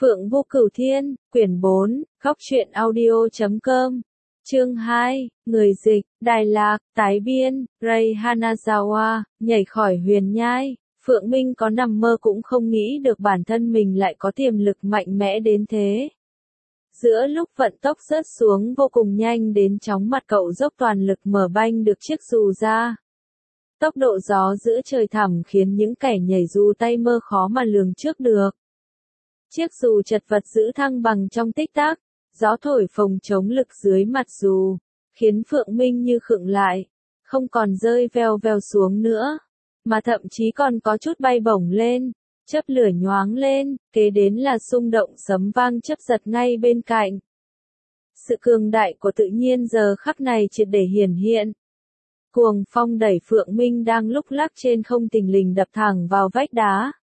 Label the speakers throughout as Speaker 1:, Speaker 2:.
Speaker 1: Phượng Vô Cửu Thiên, quyển 4, Góc truyện audio.com. Chương 2, người dịch, Đài Lạc, tái biên, Ray Hanazawa, nhảy khỏi huyền nhai. Phượng Minh có nằm mơ cũng không nghĩ được bản thân mình lại có tiềm lực mạnh mẽ đến thế. Giữa lúc vận tốc rớt xuống vô cùng nhanh đến chóng mặt cậu dốc toàn lực mở banh được chiếc dù ra. Tốc độ gió giữa trời thẳm khiến những kẻ nhảy dù tay mơ khó mà lường trước được. Chiếc dù chật vật giữ thăng bằng trong tích tắc, gió thổi phồng chống lực dưới mặt dù, khiến Phượng Minh như khựng lại, không còn rơi veo veo xuống nữa, mà thậm chí còn có chút bay bổng lên, chớp lửa nhoáng lên, kế đến là xung động sấm vang chớp giật ngay bên cạnh. Sự cường đại của tự nhiên giờ khắc này triệt để hiển hiện. Cuồng phong đẩy Phượng Minh đang lúc lắc trên không thình lình đập thẳng vào vách đá.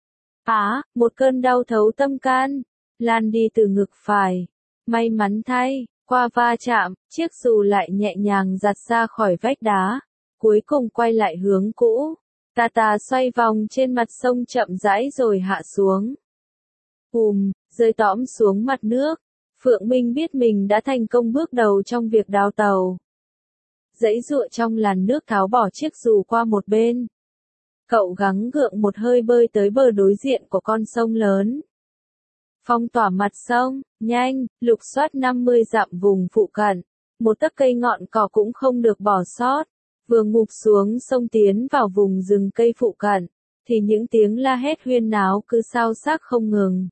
Speaker 1: Một cơn đau thấu tâm can, lan đi từ ngực phải. May mắn thay, qua va chạm, chiếc dù lại nhẹ nhàng giặt ra khỏi vách đá, cuối cùng quay lại hướng cũ. Tà xoay vòng trên mặt sông chậm rãi rồi hạ xuống. Rơi tõm xuống mặt nước. Phượng Minh biết mình đã thành công bước đầu trong việc đào tàu. Giãy giụa trong làn nước tháo bỏ chiếc dù qua một bên. Cậu gắng gượng một hơi bơi tới bờ đối diện của con sông lớn. Phong tỏa mặt sông, nhanh, lục soát 50 dặm vùng phụ cận. Một tấc cây ngọn cỏ cũng không được bỏ sót. Vừa ngụp xuống sông tiến vào vùng rừng cây phụ cận, thì những tiếng la hét huyên náo cứ xao xác không ngừng.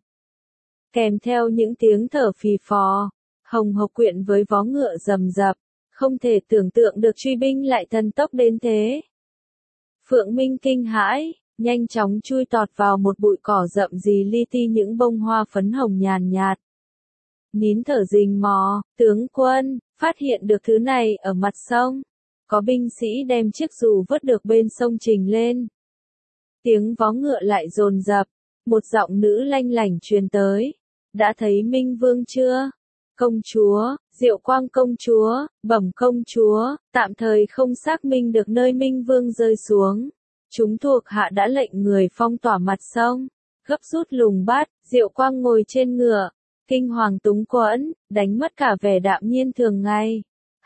Speaker 1: Kèm theo những tiếng thở phì phò, hồng hộc quyện với vó ngựa rầm rập, không thể tưởng tượng được truy binh lại thần tốc đến thế. Phượng Minh kinh hãi, nhanh chóng chui tọt vào một bụi cỏ rậm rì li ti những bông hoa phấn hồng nhàn nhạt. Nín thở rình mò, tướng quân, phát hiện được thứ này ở mặt sông. Có binh sĩ đem chiếc dù vớt được bên sông trình lên. Tiếng vó ngựa lại dồn dập, một giọng nữ lanh lảnh truyền tới. Đã thấy Minh Vương chưa? Công chúa, Diệu Quang công chúa, bẩm công chúa, tạm thời không xác minh được nơi Minh Vương rơi xuống. Chúng thuộc hạ đã lệnh người phong tỏa mặt sông, gấp rút lùng bắt. Diệu Quang ngồi trên ngựa, kinh hoàng túng quẫn, đánh mất cả vẻ đạm nhiên thường ngày.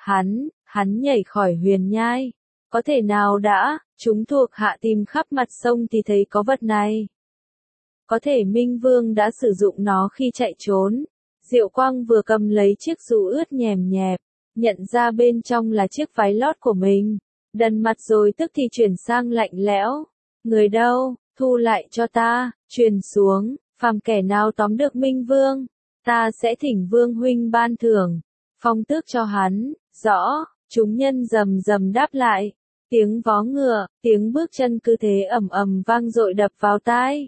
Speaker 1: Hắn nhảy khỏi huyền nhai. Có thể nào đã, chúng thuộc hạ tìm khắp mặt sông thì thấy có vật này. Có thể Minh Vương đã sử dụng nó khi chạy trốn. Diệu Quang vừa cầm lấy chiếc dù ướt nhèm nhẹp, nhận ra bên trong là chiếc váy lót của mình. Đần mặt rồi tức thì chuyển sang lạnh lẽo. Người đâu, thu lại cho ta, truyền xuống, phàm kẻ nào tóm được Minh Vương, ta sẽ thỉnh Vương huynh ban thưởng, phong tước cho hắn. Rõ. Chúng nhân rầm rầm đáp lại. Tiếng vó ngựa, tiếng bước chân cứ thế ầm ầm vang dội đập vào tai.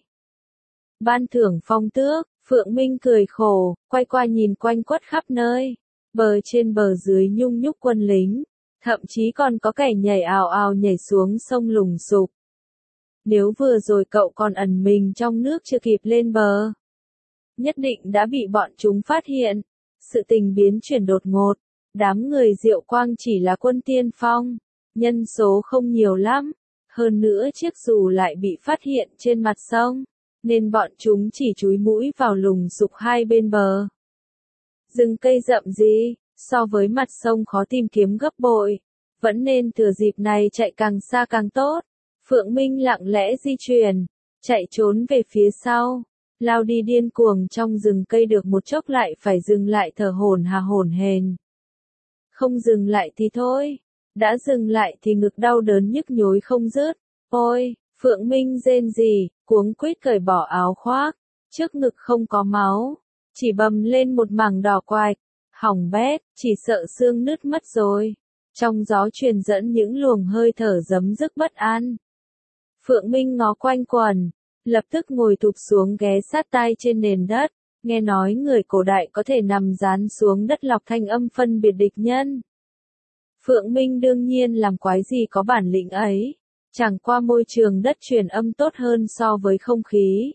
Speaker 1: Ban thưởng phong tước, Phượng Minh cười khổ, quay qua nhìn quanh quất khắp nơi. Bờ trên bờ dưới nhung nhúc quân lính, thậm chí còn có kẻ nhảy ào ào nhảy xuống sông lùng sục. Nếu vừa rồi cậu còn ẩn mình trong nước chưa kịp lên bờ, nhất định đã bị bọn chúng phát hiện. Sự tình biến chuyển đột ngột. Đám người Diệu Quang chỉ là quân tiên phong, nhân số không nhiều lắm, hơn nữa chiếc dù lại bị phát hiện trên mặt sông, nên bọn chúng chỉ chúi mũi vào lùng sục hai bên bờ. Rừng cây rậm gì, so với mặt sông khó tìm kiếm gấp bội, vẫn nên thừa dịp này chạy càng xa càng tốt. Phượng Minh lặng lẽ di chuyển, chạy trốn về phía sau, lao đi điên cuồng trong rừng cây được một chốc lại phải dừng lại thở hổn hển. Không dừng lại thì thôi, đã dừng lại thì ngực đau đớn nhức nhối không dứt. Ôi, Phượng Minh rên rỉ, cuống quýt cởi bỏ áo khoác, trước ngực không có máu, chỉ bầm lên một mảng đỏ quạch, hỏng bét, chỉ sợ xương nứt mất rồi. Trong gió truyền dẫn những luồng hơi thở giấm dứt bất an. Phượng Minh ngó quanh quần, lập tức ngồi thụp xuống ghé sát tai trên nền đất. Nghe nói người cổ đại có thể nằm dán xuống đất lọc thanh âm phân biệt địch nhân. Phượng Minh đương nhiên làm quái gì có bản lĩnh ấy, chẳng qua môi trường đất truyền âm tốt hơn so với không khí.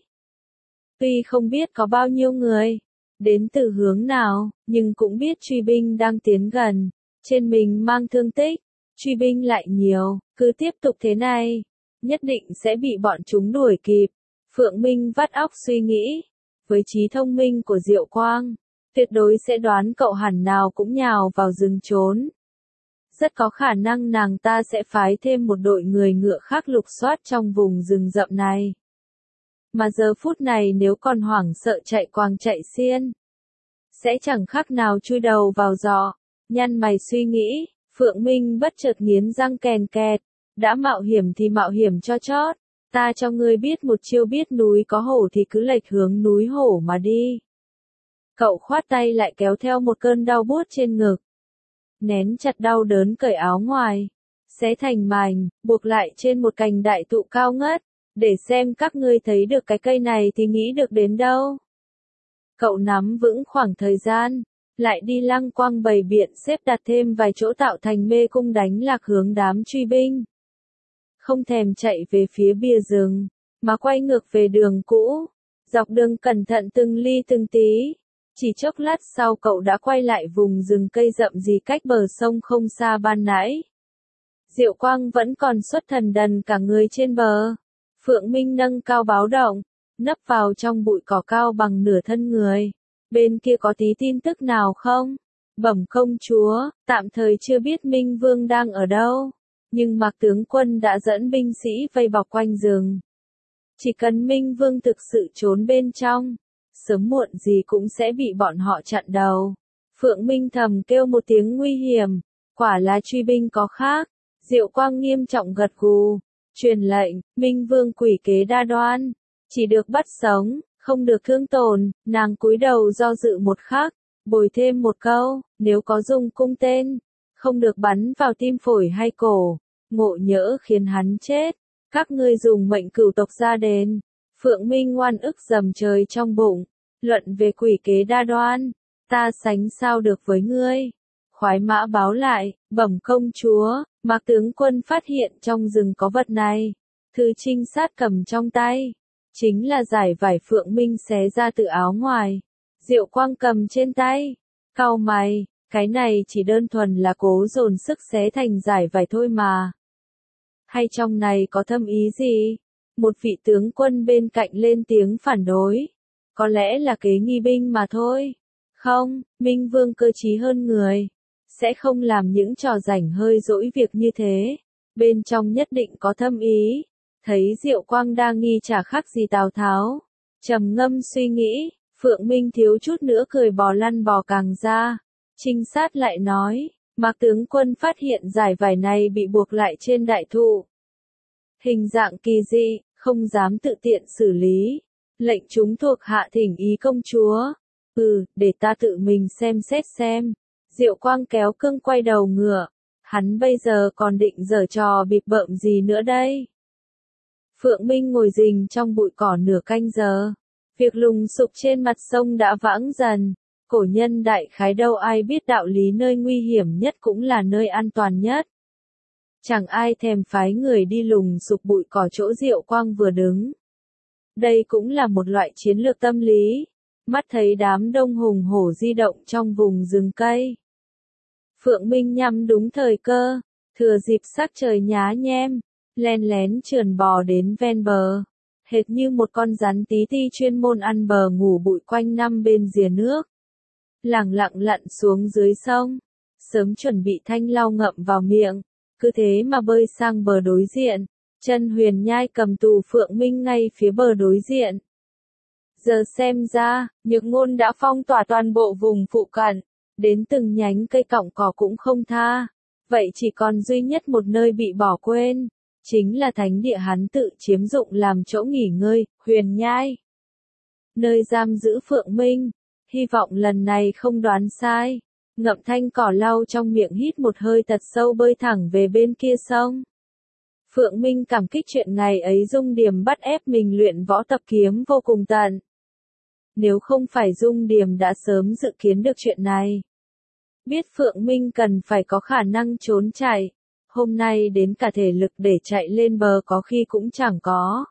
Speaker 1: Tuy không biết có bao nhiêu người, đến từ hướng nào, nhưng cũng biết truy binh đang tiến gần, trên mình mang thương tích, truy binh lại nhiều, cứ tiếp tục thế này, nhất định sẽ bị bọn chúng đuổi kịp. Phượng Minh vắt óc suy nghĩ. với trí thông minh của Diệu Quang, tuyệt đối sẽ đoán cậu hẳn nào cũng nhào vào rừng trốn. Rất có khả năng nàng ta sẽ phái thêm một đội người ngựa khác lục soát trong vùng rừng rậm này. Mà giờ phút này nếu còn hoảng sợ chạy quàng chạy xiên, sẽ chẳng khác nào chui đầu vào giỏ. Nhăn mày suy nghĩ, Phượng Minh bất chợt nghiến răng kèn kẹt, đã mạo hiểm thì mạo hiểm cho chót, ta cho ngươi biết một chiêu, biết núi có hổ thì cứ lệch hướng núi hổ mà đi. Cậu khoát tay lại kéo theo một cơn đau buốt trên ngực. Nén chặt đau đớn cởi áo ngoài, xé thành mảnh, buộc lại trên một cành đại thụ cao ngất, để xem các ngươi thấy được cái cây này thì nghĩ được đến đâu. Cậu nắm vững khoảng thời gian, lại đi lăng quăng bày biện xếp đặt thêm vài chỗ tạo thành mê cung đánh lạc hướng đám truy binh. Không thèm chạy về phía bìa rừng, mà quay ngược về đường cũ, dọc đường cẩn thận từng ly từng tí. Chỉ chốc lát sau cậu đã quay lại vùng rừng cây rậm rì cách bờ sông không xa ban nãy. Diệu Quang vẫn còn xuất thần đần cả người trên bờ. Phượng Minh nâng cao báo động, nấp vào trong bụi cỏ cao bằng nửa thân người. Bên kia có tí tin tức nào không? Bẩm công chúa, tạm thời chưa biết Minh Vương đang ở đâu. Nhưng Mạc tướng quân đã dẫn binh sĩ vây bọc quanh rừng. Chỉ cần Minh Vương thực sự trốn bên trong, sớm muộn gì cũng sẽ bị bọn họ chặn đầu. Phượng Minh thầm kêu một tiếng nguy hiểm, quả là truy binh có khác. Diệu Quang nghiêm trọng gật gù, truyền lệnh, Minh Vương quỷ kế đa đoan, chỉ được bắt sống, không được thương tổn. Nàng cúi đầu do dự một khắc, bồi thêm một câu, nếu có dùng cung tên, không được bắn vào tim phổi hay cổ, ngộ nhỡ khiến hắn chết, các ngươi dùng mệnh cửu tộc ra đền. Phượng Minh oan ức dầm trời trong bụng, luận về quỷ kế đa đoan, ta sánh sao được với ngươi. Khoái mã báo lại, bẩm công chúa, Mạc tướng quân phát hiện trong rừng có vật này. Thư trinh sát cầm trong tay, chính là dải vải Phượng Minh xé ra từ áo ngoài. Diệu Quang cầm trên tay, cau mày, cái này chỉ đơn thuần là cố dồn sức xé thành dải vải thôi mà. Hay trong này có thâm ý gì? Một vị tướng quân bên cạnh lên tiếng phản đối. Có lẽ là kế nghi binh mà thôi. Không, Minh Vương cơ trí hơn người, sẽ không làm những trò rảnh hơi dỗi việc như thế. Bên trong nhất định có thâm ý. Thấy Diệu Quang đang nghi chả khác gì Tào Tháo, trầm ngâm suy nghĩ, Phượng Minh thiếu chút nữa cười bò lăn bò càng ra. Trinh sát lại nói, Mạc tướng quân phát hiện dải vải này bị buộc lại trên đại thụ. Hình dạng kỳ dị, không dám tự tiện xử lý. Lệnh chúng thuộc hạ thỉnh ý công chúa. Để ta tự mình xem xét xem. Diệu Quang kéo cương quay đầu ngựa. Hắn bây giờ còn định giở trò bịp bợm gì nữa đây? Phượng Minh ngồi rình trong bụi cỏ nửa canh giờ. Việc lùng sục trên mặt sông đã vãng dần. Cổ nhân đại khái đâu ai biết đạo lý nơi nguy hiểm nhất cũng là nơi an toàn nhất. Chẳng ai thèm phái người đi lùng sục bụi cỏ chỗ Diệu Quang vừa đứng. Đây cũng là một loại chiến lược tâm lý. Mắt thấy đám đông hùng hổ di động trong vùng rừng cây. Phượng Minh nhắm đúng thời cơ, thừa dịp sắc trời nhá nhem, len lén trườn bò đến ven bờ. Hệt như một con rắn tí ti chuyên môn ăn bờ ngủ bụi quanh năm bên rìa nước. Lẳng lặng lặn xuống dưới sông, sớm chuẩn bị thanh lau ngậm vào miệng, cứ thế mà bơi sang bờ đối diện. Chân Huyền Nhai cầm tù Phượng Minh ngay phía bờ đối diện. Giờ xem ra, Nhược Ngôn đã phong tỏa toàn bộ vùng phụ cận, đến từng nhánh cây cọng cỏ cũng không tha. Vậy chỉ còn duy nhất một nơi bị bỏ quên, chính là thánh địa hắn tự chiếm dụng làm chỗ nghỉ ngơi, Huyền Nhai. Nơi giam giữ Phượng Minh, hy vọng lần này không đoán sai. Ngậm thanh cỏ lau trong miệng hít một hơi thật sâu bơi thẳng về bên kia sông. Phượng Minh cảm kích chuyện ngày ấy Dung Điềm bắt ép mình luyện võ tập kiếm vô cùng tận. Nếu không phải Dung Điềm đã sớm dự kiến được chuyện này. Biết Phượng Minh cần phải có khả năng trốn chạy. Hôm nay đến cả thể lực để chạy lên bờ có khi cũng chẳng có.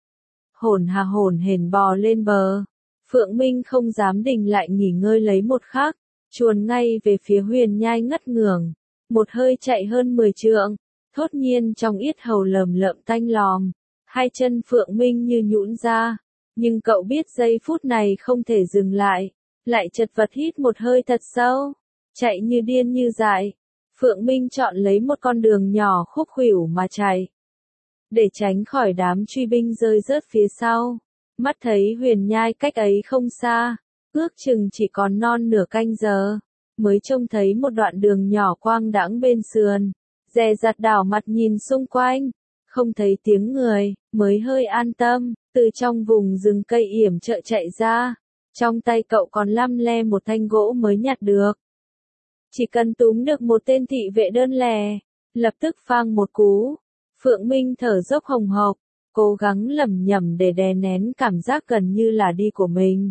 Speaker 1: Hổn hển bò lên bờ. Phượng Minh không dám đình lại nghỉ ngơi lấy một khắc. Chuồn ngay về phía Huyền Nhai ngất ngưởng. Một hơi chạy hơn 10 trượng. Thốt nhiên trong yết hầu lầm lợm tanh lòm. Hai chân Phượng Minh như nhũn ra. Nhưng cậu biết giây phút này không thể dừng lại chật vật hít một hơi thật sâu, chạy như điên như dại. Phượng Minh chọn lấy một con đường nhỏ khúc khuỷu mà chạy, để tránh khỏi đám truy binh rơi rớt phía sau. Mắt thấy Huyền Nhai cách ấy không xa, ước chừng chỉ còn non nửa canh giờ, mới trông thấy một đoạn đường nhỏ quang đãng bên sườn, dè dặt đảo mặt nhìn xung quanh, không thấy tiếng người, mới hơi an tâm, từ trong vùng rừng cây yểm trợ chạy ra, trong tay cậu còn lăm le một thanh gỗ mới nhặt được. Chỉ cần túm được một tên thị vệ đơn lẻ, lập tức phang một cú. Phượng Minh thở dốc hồng hộc, cố gắng lẩm nhẩm để đè nén cảm giác gần như là đi của mình.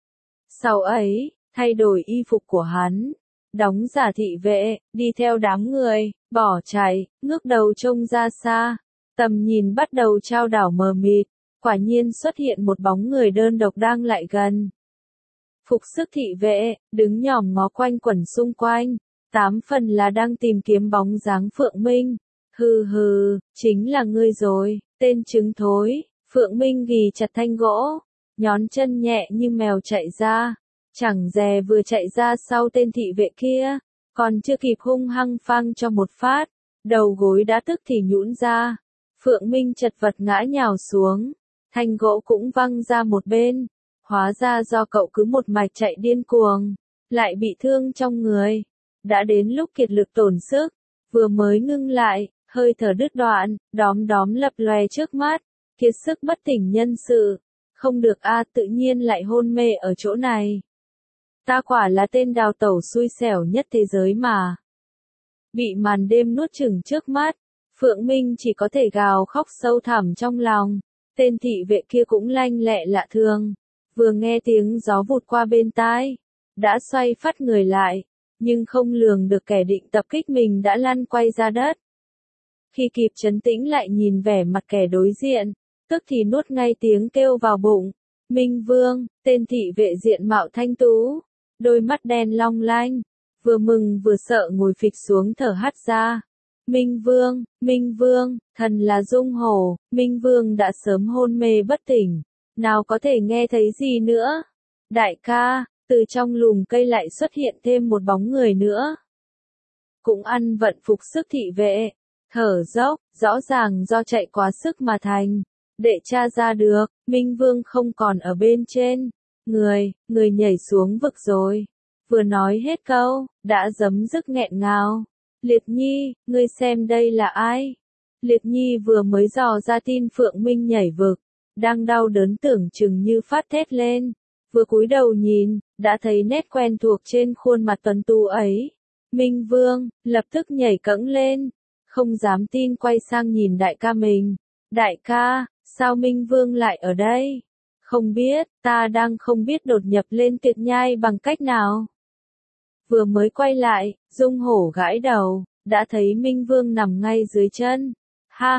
Speaker 1: Sau ấy, thay đổi y phục của hắn, đóng giả thị vệ, đi theo đám người, bỏ chạy, ngước đầu trông ra xa, tầm nhìn bắt đầu chao đảo mờ mịt, quả nhiên xuất hiện một bóng người đơn độc đang lại gần. Phục sức thị vệ, đứng nhòm ngó quanh quẩn xung quanh, 8 phần là đang tìm kiếm bóng dáng Phượng Minh. Hừ hừ, chính là ngươi rồi, tên trứng thối. Phượng Minh ghì chặt thanh gỗ, nhón chân nhẹ như mèo chạy ra, chẳng dè vừa chạy ra sau tên thị vệ kia, còn chưa kịp hung hăng phang cho một phát, đầu gối đã tức thì nhũn ra. Phượng Minh chật vật ngã nhào xuống, thanh gỗ cũng văng ra một bên. Hóa ra do cậu cứ một mạch chạy điên cuồng, lại bị thương trong người. Đã đến lúc kiệt lực tổn sức, vừa mới ngưng lại, hơi thở đứt đoạn, đóm đóm lập lòe trước mắt, kiệt sức bất tỉnh nhân sự. Không được a, tự nhiên lại hôn mê ở chỗ này. Ta quả là tên đào tẩu xui xẻo nhất thế giới mà. Bị màn đêm nuốt chửng trước mắt, Phượng Minh chỉ có thể gào khóc sâu thẳm trong lòng. Tên thị vệ kia cũng lanh lẹ lạ thường. Vừa nghe tiếng gió vụt qua bên tai, đã xoay phát người lại, nhưng không lường được kẻ định tập kích mình đã lăn quay ra đất. Khi kịp trấn tĩnh lại nhìn vẻ mặt kẻ đối diện, tức thì nuốt ngay tiếng kêu vào bụng. Minh Vương, tên thị vệ diện mạo thanh tú, đôi mắt đen long lanh, vừa mừng vừa sợ ngồi phịch xuống thở hắt ra. Minh Vương, thần là Dung Hổ. Minh Vương đã sớm hôn mê bất tỉnh, nào có thể nghe thấy gì nữa. Đại ca, từ trong lùm cây lại xuất hiện thêm một bóng người nữa. Cũng ăn vận phục sức thị vệ, thở dốc, rõ ràng do chạy quá sức mà thành. Để tra ra được, Minh Vương không còn ở bên trên. Người nhảy xuống vực rồi. Vừa nói hết câu, đã giấm dứt nghẹn ngào. Liệt Nhi, ngươi xem đây là ai? Liệt Nhi vừa mới dò ra tin Phượng Minh nhảy vực, đang đau đớn tưởng chừng như phát thét lên. Vừa cúi đầu nhìn, đã thấy nét quen thuộc trên khuôn mặt tuấn tú ấy. Minh Vương, lập tức nhảy cẫng lên, không dám tin quay sang nhìn đại ca mình. Đại ca, sao Minh Vương lại ở đây? Không biết, ta đang không biết đột nhập lên Tuyệt Nhai bằng cách nào. Vừa mới quay lại, Dung Hổ gãi đầu, đã thấy Minh Vương nằm ngay dưới chân. Ha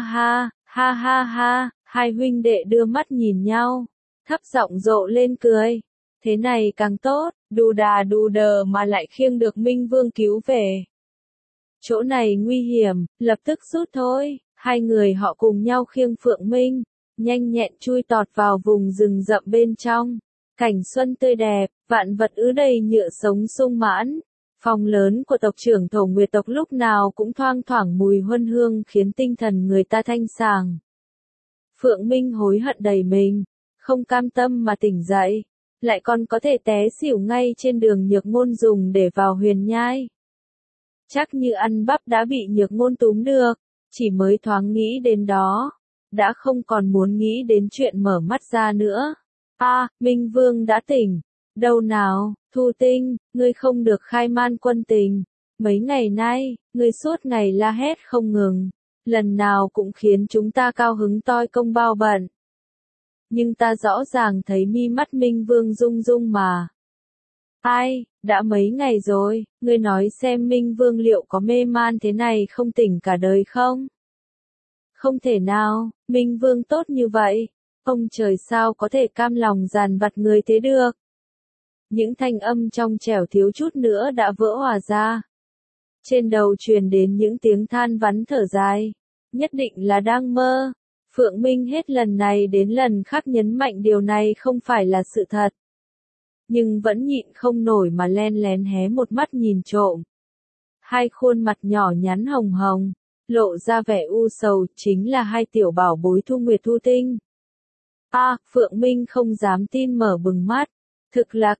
Speaker 1: ha, hai huynh đệ đưa mắt nhìn nhau, thấp giọng rộ lên cười. Thế này càng tốt, đù đà đù đờ mà lại khiêng được Minh Vương cứu về. Chỗ này nguy hiểm, lập tức rút thôi. Hai người họ cùng nhau khiêng Phượng Minh, nhanh nhẹn chui tọt vào vùng rừng rậm bên trong. Cảnh xuân tươi đẹp, vạn vật ứ đầy nhựa sống sung mãn. Phòng lớn của tộc trưởng Thổ Nguyệt tộc lúc nào cũng thoang thoảng mùi huân hương khiến tinh thần người ta thanh sảng. Phượng Minh hối hận đầy mình, không cam tâm mà tỉnh dậy, lại còn có thể té xỉu ngay trên đường Nhược Ngôn dùng để vào Huyền Nhai. Chắc như ăn bắp đã bị Nhược Ngôn túm được, chỉ mới thoáng nghĩ đến đó, đã không còn muốn nghĩ đến chuyện mở mắt ra nữa. Minh Vương đã tỉnh. Đâu nào, Thu Tinh, ngươi không được khai man quân tình. Mấy ngày nay, ngươi suốt ngày la hét không ngừng, lần nào cũng khiến chúng ta cao hứng toi công bao bận. Nhưng ta rõ ràng thấy mi mắt Minh Vương rung rung mà. Đã mấy ngày rồi, ngươi nói xem Minh Vương liệu có mê man thế này không tỉnh cả đời không? Không thể nào, Minh Vương tốt như vậy, ông trời sao có thể cam lòng dàn vặt người thế được? Những thanh âm trong trẻo thiếu chút nữa đã vỡ hòa ra. Trên đầu truyền đến những tiếng than vãn thở dài. Nhất định là đang mơ. Phượng Minh hết lần này đến lần khác nhấn mạnh điều này không phải là sự thật. Nhưng vẫn nhịn không nổi mà len lén hé một mắt nhìn trộm. Hai khuôn mặt nhỏ nhắn hồng hồng, lộ ra vẻ u sầu, chính là hai tiểu bảo bối Thu Nguyệt Thu Tinh. Phượng Minh không dám tin mở bừng mắt. Thực là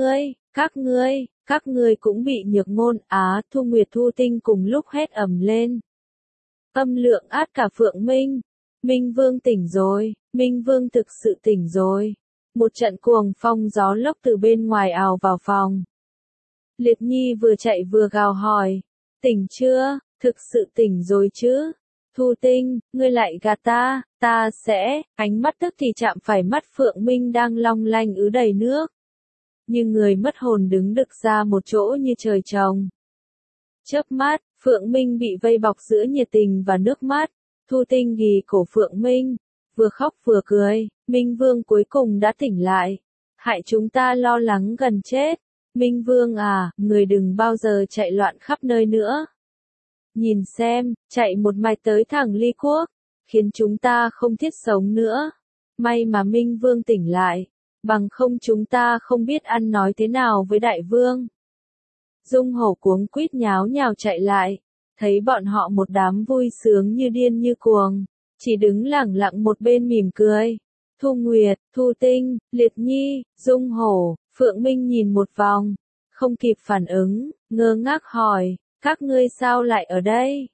Speaker 1: các ngươi cũng bị Nhược Ngôn, Thu Nguyệt Thu Tinh cùng lúc hét ầm lên. Âm lượng át cả Phượng Minh. Minh Vương tỉnh rồi, Minh Vương thực sự tỉnh rồi. Một trận cuồng phong gió lốc từ bên ngoài ào vào phòng. Liệt Nhi vừa chạy vừa gào hỏi. Tỉnh chưa, thực sự tỉnh rồi chứ? Thu Tinh, ngươi lại gạt ta sẽ, ánh mắt tức thì chạm phải mắt Phượng Minh đang long lanh ứ đầy nước. Như người mất hồn đứng đực ra một chỗ như trời trồng. Chớp mắt, Phượng Minh bị vây bọc giữa nhiệt tình và nước mắt. Thu Tinh ghì cổ Phượng Minh, vừa khóc vừa cười. Minh Vương cuối cùng đã tỉnh lại. Hại chúng ta lo lắng gần chết. Minh Vương người đừng bao giờ chạy loạn khắp nơi nữa. Nhìn xem, chạy một mạch tới thẳng Ly Quốc, khiến chúng ta không thiết sống nữa. May mà Minh Vương tỉnh lại, bằng không chúng ta không biết ăn nói thế nào với Đại Vương. Dung Hổ cuống quýt nháo nhào chạy lại, thấy bọn họ một đám vui sướng như điên như cuồng, chỉ đứng lẳng lặng một bên mỉm cười. Thu Nguyệt, Thu Tinh, Liệt Nhi, Dung Hổ, Phượng Minh nhìn một vòng, không kịp phản ứng, ngơ ngác hỏi, các ngươi sao lại ở đây?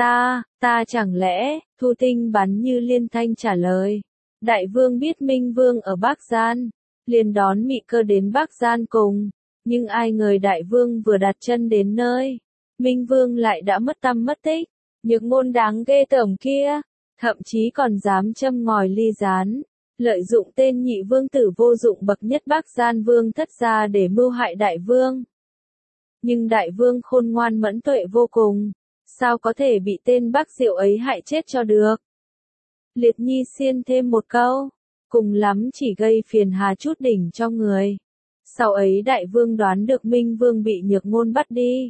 Speaker 1: Ta chẳng lẽ, Thu Tinh bắn như liên thanh trả lời. Đại Vương biết Minh Vương ở Bắc Gian, liền đón Mị Cơ đến Bắc Gian cùng, nhưng ai ngờ Đại Vương vừa đặt chân đến nơi, Minh Vương lại đã mất tăm mất tích. Nhược Ngôn đáng ghê tởm kia, thậm chí còn dám châm ngòi ly gián, lợi dụng tên nhị vương tử vô dụng bậc nhất Bắc Gian Vương Thất gia để mưu hại Đại Vương. Nhưng Đại Vương khôn ngoan mẫn tuệ vô cùng, sao có thể bị tên Bắc Diệu ấy hại chết cho được? Liệt Nhi xiên thêm một câu, cùng lắm chỉ gây phiền hà chút đỉnh cho người. Sau ấy Đại Vương đoán được Minh Vương bị Nhược Ngôn bắt đi,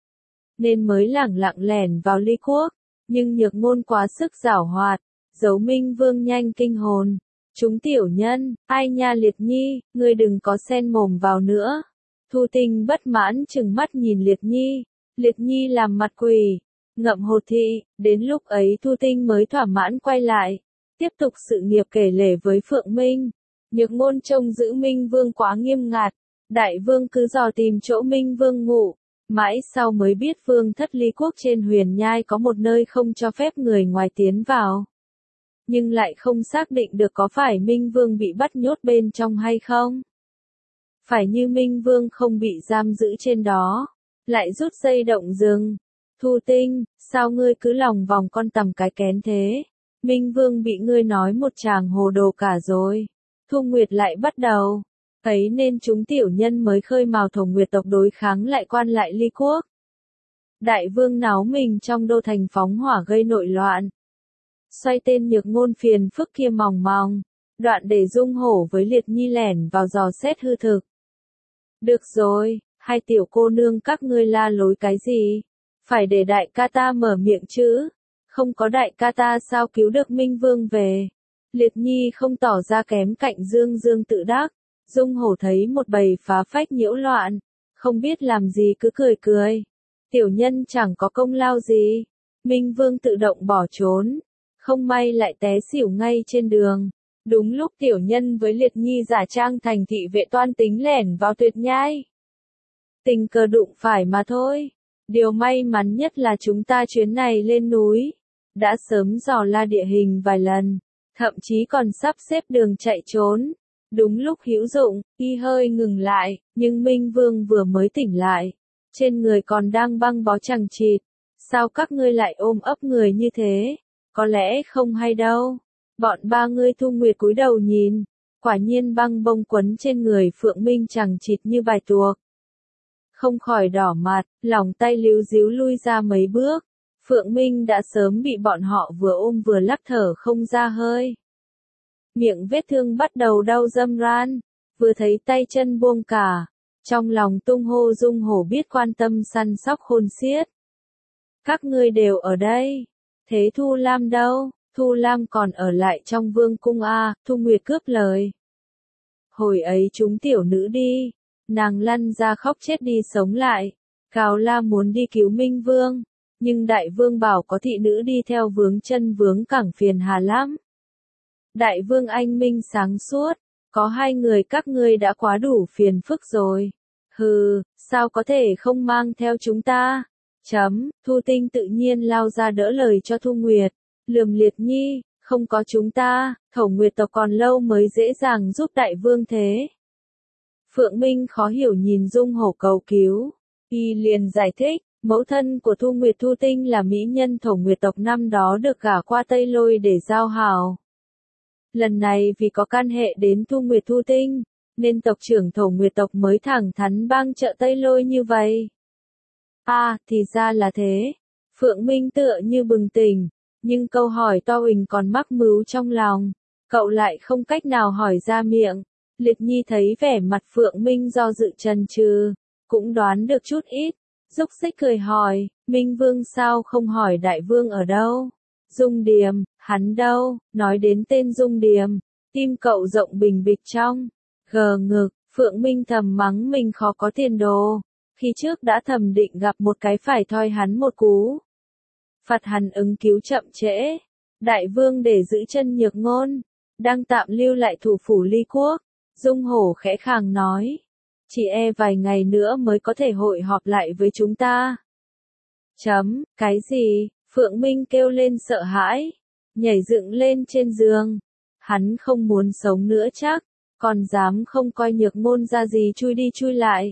Speaker 1: nên mới lẳng lặng lẻn vào Ly Quốc, nhưng Nhược Ngôn quá sức giảo hoạt, giấu Minh Vương nhanh kinh hồn. Chúng tiểu nhân, ai nha Liệt Nhi, ngươi đừng có xen mồm vào nữa. Thu Tinh bất mãn trừng mắt nhìn Liệt Nhi. Liệt Nhi làm mặt quỳ, ngậm hột thị, đến lúc ấy Thu Tinh mới thỏa mãn quay lại, tiếp tục sự nghiệp kể lể với Phượng Minh. Nhược Ngôn trông giữ Minh Vương quá nghiêm ngặt, Đại Vương cứ dò tìm chỗ Minh Vương ngủ, mãi sau mới biết Vương Thất Ly Quốc trên Huyền Nhai có một nơi không cho phép người ngoài tiến vào. Nhưng lại không xác định được có phải Minh Vương bị bắt nhốt bên trong hay không. Phải như Minh Vương không bị giam giữ trên đó, lại rút dây động rừng. Thu Tinh, sao ngươi cứ lòng vòng con tằm cái kén thế? Minh Vương bị ngươi nói một tràng hồ đồ cả rồi. Thu Nguyệt lại bắt đầu. Ấy nên chúng tiểu nhân mới khơi mào Thổ Nguyệt tộc đối kháng lại quan lại Ly Quốc. Đại Vương náo mình trong đô thành phóng hỏa gây nội loạn. Xoay tên Nhược Ngôn phiền phức kia mòng mòng, đoạn để Dung Hổ với Liệt Nhi lẻn vào dò xét hư thực. Được rồi, hai tiểu cô nương các ngươi la lối cái gì? Phải để đại ca ta mở miệng chứ? Không có đại ca ta sao cứu được Minh Vương về? Liệt Nhi không tỏ ra kém cạnh Dương tự đắc. Dung Hổ thấy một bầy phá phách nhiễu loạn, không biết làm gì cứ cười cười. Tiểu nhân chẳng có công lao gì. Minh Vương tự động bỏ trốn, không may lại té xỉu ngay trên đường. Đúng lúc tiểu nhân với Liệt Nhi giả trang thành thị vệ toan tính lẻn vào Tuyệt Nhai. Tình cờ đụng phải mà thôi. Điều may mắn nhất là chúng ta chuyến này lên núi, đã sớm dò la địa hình vài lần, thậm chí còn sắp xếp đường chạy trốn. Đúng lúc hữu dụng, y hơi ngừng lại, nhưng Minh Vương vừa mới tỉnh lại, trên người còn đang băng bó chằng chịt. Sao các ngươi lại ôm ấp người như thế? Có lẽ không hay đâu. Bọn ba ngươi. Thu Nguyệt cúi đầu nhìn, quả nhiên băng bông quấn trên người Phượng Minh chằng chịt như bài tuộc. Không khỏi đỏ mặt, lòng tay líu díu lui ra mấy bước. Phượng Minh đã sớm bị bọn họ vừa ôm vừa lắc thở không ra hơi. Miệng vết thương bắt đầu đau râm ran, vừa thấy tay chân buông cả, trong lòng tung hô. Dung Hổ biết quan tâm săn sóc khôn xiết. Các ngươi đều ở đây, thế Thu Lam đâu? Thu Lam còn ở lại trong vương cung à, Thu Nguyệt cướp lời. Hồi ấy chúng tiểu nữ đi, nàng lăn ra khóc chết đi sống lại. Cao La muốn đi cứu Minh Vương, nhưng đại vương bảo có thị nữ đi theo vướng chân vướng cẳng phiền hà lắm. Đại vương anh minh sáng suốt, có hai người các ngươi đã quá đủ phiền phức rồi. Hừ, sao có thể không mang theo chúng ta? Thu Tinh tự nhiên lao ra đỡ lời cho Thu Nguyệt. Lườm Liệt Nhi, không có chúng ta, Thổ Nguyệt tộc còn lâu mới dễ dàng giúp đại vương thế. Phượng Minh khó hiểu nhìn Dung Hổ cầu cứu. Y liền giải thích, mẫu thân của Thu Nguyệt Thu Tinh là mỹ nhân Thổ Nguyệt tộc năm đó được gả qua Tây Lôi để giao hảo. Lần này vì có can hệ đến Thu Nguyệt Thu Tinh, nên tộc trưởng Thổ Nguyệt tộc mới thẳng thắn bang trợ Tây Lôi như vậy. À, thì ra là thế. Phượng Minh tựa như bừng tỉnh, nhưng câu hỏi to huỳnh còn mắc mứu trong lòng. Cậu lại không cách nào hỏi ra miệng. Liệt Nhi thấy vẻ mặt Phượng Minh do dự chần chừ, cũng đoán được chút ít. Rúc Xích cười hỏi, Minh Vương sao không hỏi đại vương ở đâu? Dung Điềm, hắn đâu? Nói đến tên Dung Điềm, tim cậu rộng bình bịch trong. Gờ ngực, Phượng Minh thầm mắng mình khó có tiền đồ. Khi trước đã thầm định gặp một cái phải thoi hắn một cú. Phạt hắn ứng cứu chậm trễ. Đại vương để giữ chân Nhược Ngôn, đang tạm lưu lại thủ phủ Ly Quốc. Dung Hổ khẽ khàng nói. Chỉ vài ngày nữa mới có thể hội họp lại với chúng ta. Cái gì? Phượng Minh kêu lên sợ hãi, nhảy dựng lên trên giường. Hắn không muốn sống nữa chắc, còn dám không coi Nhược Ngôn ra gì chui đi chui lại.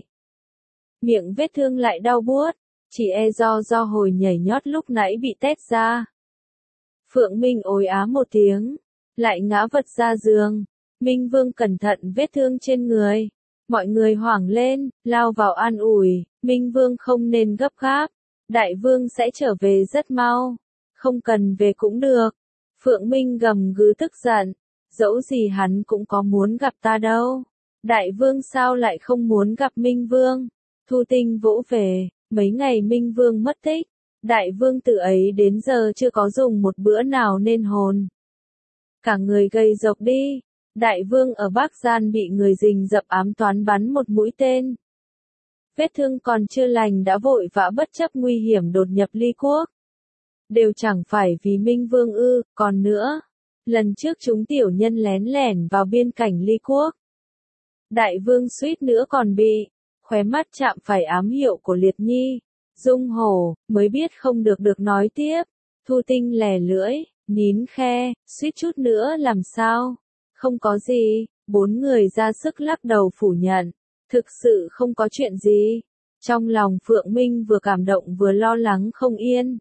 Speaker 1: Miệng vết thương lại đau buốt, chỉ do hồi nhảy nhót lúc nãy bị tét ra. Phượng Minh ối á một tiếng, lại ngã vật ra giường. Minh Vương cẩn thận vết thương trên người. Mọi người hoảng lên, lao vào an ủi, Minh Vương không nên gấp gáp. Đại vương sẽ trở về rất mau. Không cần về cũng được. Phượng Minh gầm gừ tức giận. Dẫu gì hắn cũng có muốn gặp ta đâu. Đại vương sao lại không muốn gặp Minh Vương? Thu Tinh vỗ về, mấy ngày Minh Vương mất tích. Đại vương từ ấy đến giờ chưa có dùng một bữa nào nên hồn. Cả người gầy rộc đi. Đại vương ở Bắc Gian bị người rình rập ám toán bắn một mũi tên. Vết thương còn chưa lành đã vội vã bất chấp nguy hiểm đột nhập Ly Quốc. Đều chẳng phải vì Minh Vương ư, còn nữa. Lần trước chúng tiểu nhân lén lẻn vào biên cảnh Ly Quốc. Đại vương suýt nữa còn bị, khóe mắt chạm phải ám hiệu của Liệt Nhi. Dung Hổ, mới biết không được nói tiếp. Thu Tinh lè lưỡi, nín khe, suýt chút nữa làm sao? Không có gì, bốn người ra sức lắc đầu phủ nhận. Thực sự không có chuyện gì. Trong lòng Phượng Minh vừa cảm động vừa lo lắng không yên.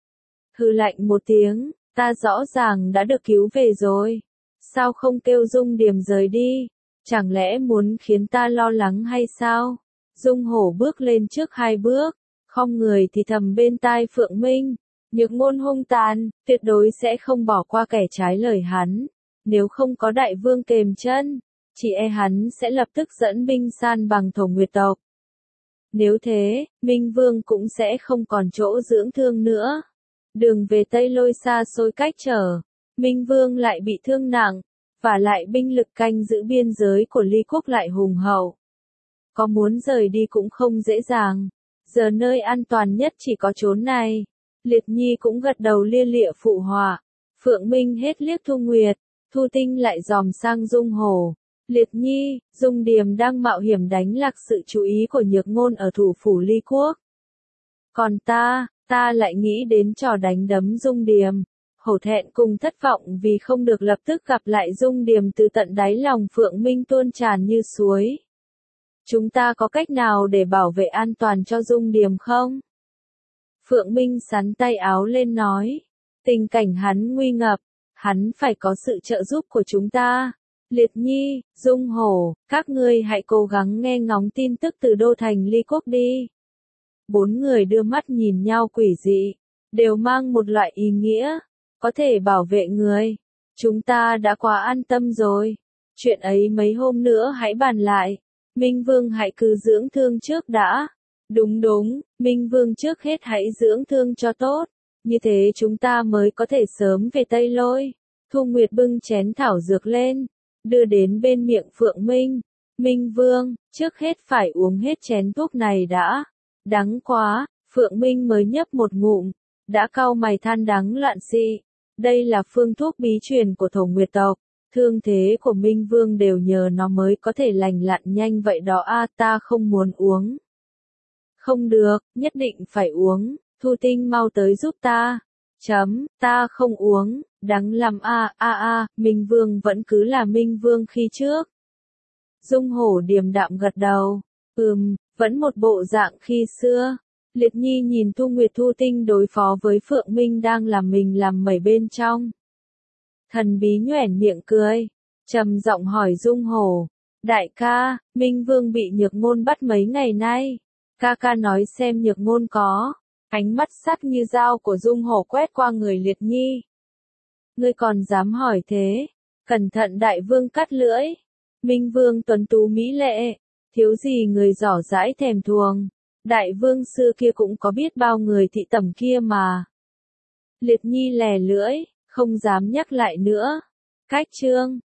Speaker 1: Hừ lạnh một tiếng, ta rõ ràng đã được cứu về rồi. Sao không kêu Dung Điềm rời đi? Chẳng lẽ muốn khiến ta lo lắng hay sao? Dung Hổ bước lên trước 2 bước, khom người thì thầm bên tai Phượng Minh. Nhược Ngôn hung tàn, tuyệt đối sẽ không bỏ qua kẻ trái lời hắn. Nếu không có đại vương kềm chân, chỉ hắn sẽ lập tức dẫn binh san bằng Thổ Nguyệt tộc. Nếu thế, Minh Vương cũng sẽ không còn chỗ dưỡng thương nữa. Đường về Tây Lôi xa xôi cách trở, Minh Vương lại bị thương nặng, và lại binh lực canh giữ biên giới của Ly Quốc lại hùng hậu. Có muốn rời đi cũng không dễ dàng, giờ nơi an toàn nhất chỉ có chốn này. Liệt Nhi cũng gật đầu lia lịa phụ họa. Phượng Minh hết liếc Thu Nguyệt, Thu Tinh lại dòm sang Dung Hổ. Liệt Nhi, Dung Điềm đang mạo hiểm đánh lạc sự chú ý của Nhược Ngôn ở thủ phủ Ly Quốc. Còn ta lại nghĩ đến trò đánh đấm Dung Điềm. Hổ thẹn cùng thất vọng vì không được lập tức gặp lại Dung Điềm từ tận đáy lòng Phượng Minh tuôn tràn như suối. Chúng ta có cách nào để bảo vệ an toàn cho Dung Điềm không? Phượng Minh sắn tay áo lên nói. Tình cảnh hắn nguy ngập, hắn phải có sự trợ giúp của chúng ta. Liệt Nhi, Dung Hổ, các ngươi hãy cố gắng nghe ngóng tin tức từ đô thành Ly Quốc đi. 4 người đưa mắt nhìn nhau quỷ dị, đều mang một loại ý nghĩa, có thể bảo vệ người. Chúng ta đã quá an tâm rồi. Chuyện ấy mấy hôm nữa hãy bàn lại. Minh Vương hãy cứ dưỡng thương trước đã. Đúng, Minh Vương trước hết hãy dưỡng thương cho tốt. Như thế chúng ta mới có thể sớm về Tây Lôi. Thu Nguyệt bưng chén thảo dược lên, đưa đến bên miệng Phượng Minh. Minh Vương, trước hết phải uống hết chén thuốc này đã. Đắng quá, Phượng Minh mới nhấp một ngụm, đã cau mày than đắng loạn xị. Đây là phương thuốc bí truyền của Thổ Nguyệt tộc, thương thế của Minh Vương đều nhờ nó mới có thể lành lặn nhanh vậy đó a, ta không muốn uống. Không được, nhất định phải uống, Thu Tinh mau tới giúp ta. Ta không uống, đắng lắm a, Minh Vương vẫn cứ là Minh Vương khi trước. Dung Hổ điềm đạm gật đầu, vẫn một bộ dạng khi xưa. Liệt Nhi nhìn Thu Nguyệt Thu Tinh đối phó với Phượng Minh đang làm mình làm mẩy bên trong. Thần bí nhoẻn miệng cười, trầm giọng hỏi Dung Hổ, đại ca, Minh Vương bị Nhược Ngôn bắt mấy ngày nay, ca ca nói xem Nhược Ngôn có. Ánh mắt sắc như dao của Dung Hổ quét qua người Liệt Nhi. Ngươi còn dám hỏi thế? Cẩn thận đại vương cắt lưỡi. Minh Vương tuấn tú mỹ lệ, thiếu gì người giỏ dãi thèm thuồng. Đại vương xưa kia cũng có biết bao người thị tẩm kia mà. Liệt Nhi lè lưỡi, không dám nhắc lại nữa. Cách chương